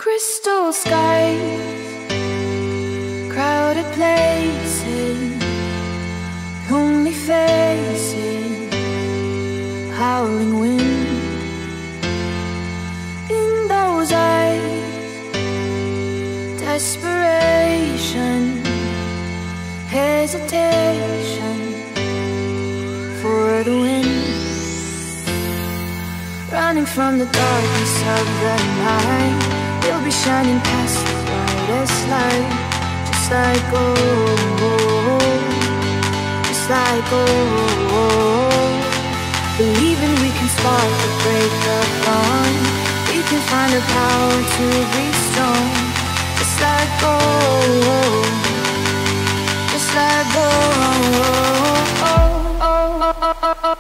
Crystal skies, crowded places, lonely faces, howling wind. In those eyes, desperation, hesitation for the wind. Running from the darkness of the night, we'll be shining past the brightest light. Just like gold, just like gold. Believing we can spark the break of dawn. We can find the power to be strong. Just like gold, just like gold.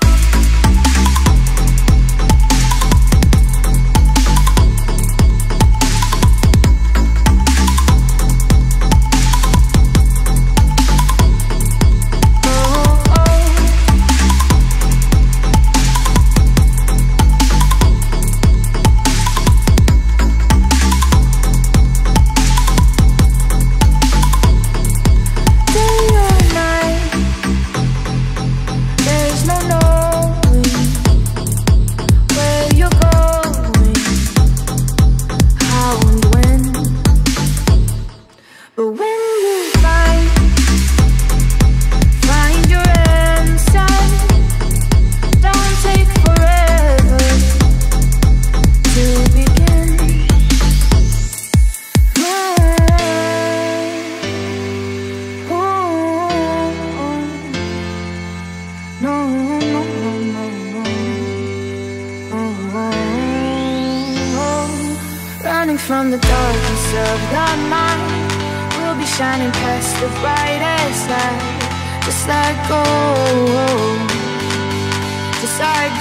Running from the darkness of the mind, we'll be shining past the brightest light. Just like gold, just like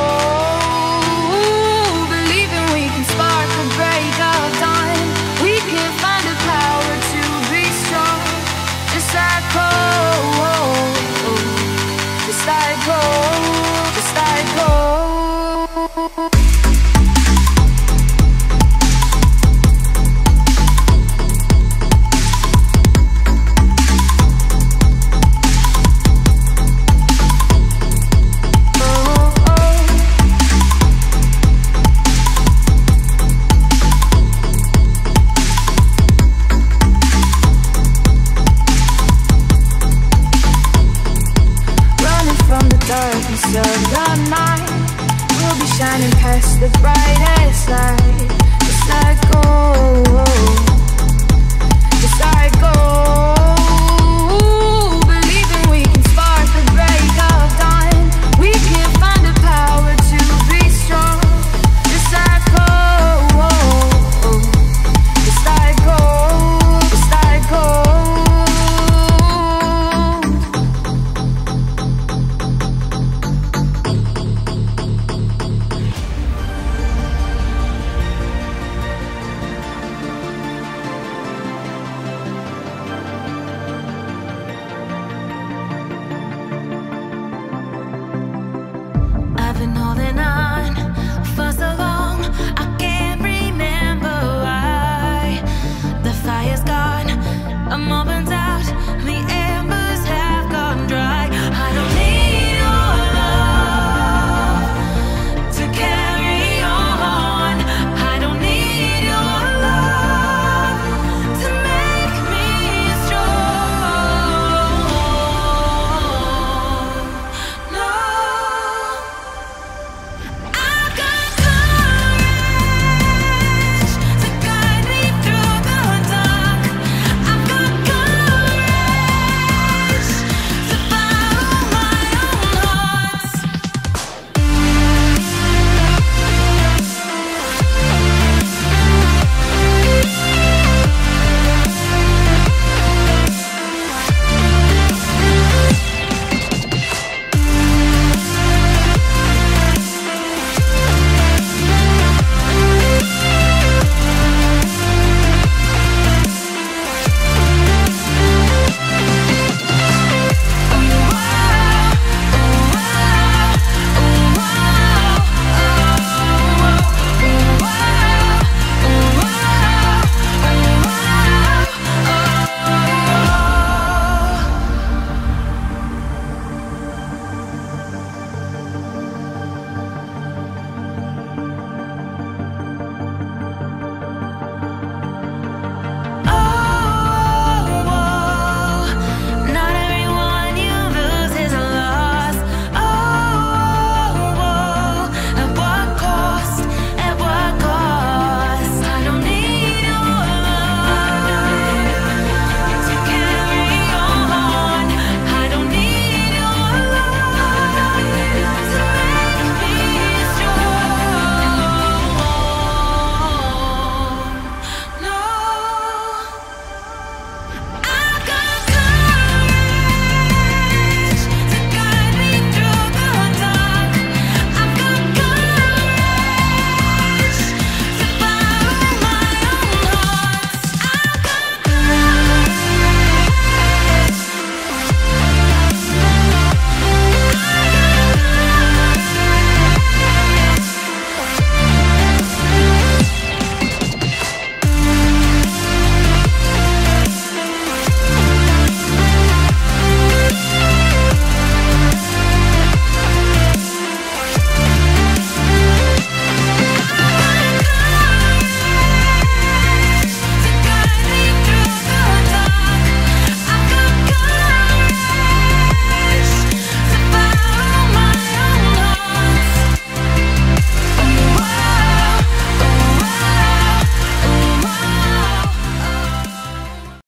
gold. Believing we can spark the break of dawn. We can find the power to be strong. Just like gold, just like gold, just like gold. Darkness of the night, we'll be shining past the brightest light.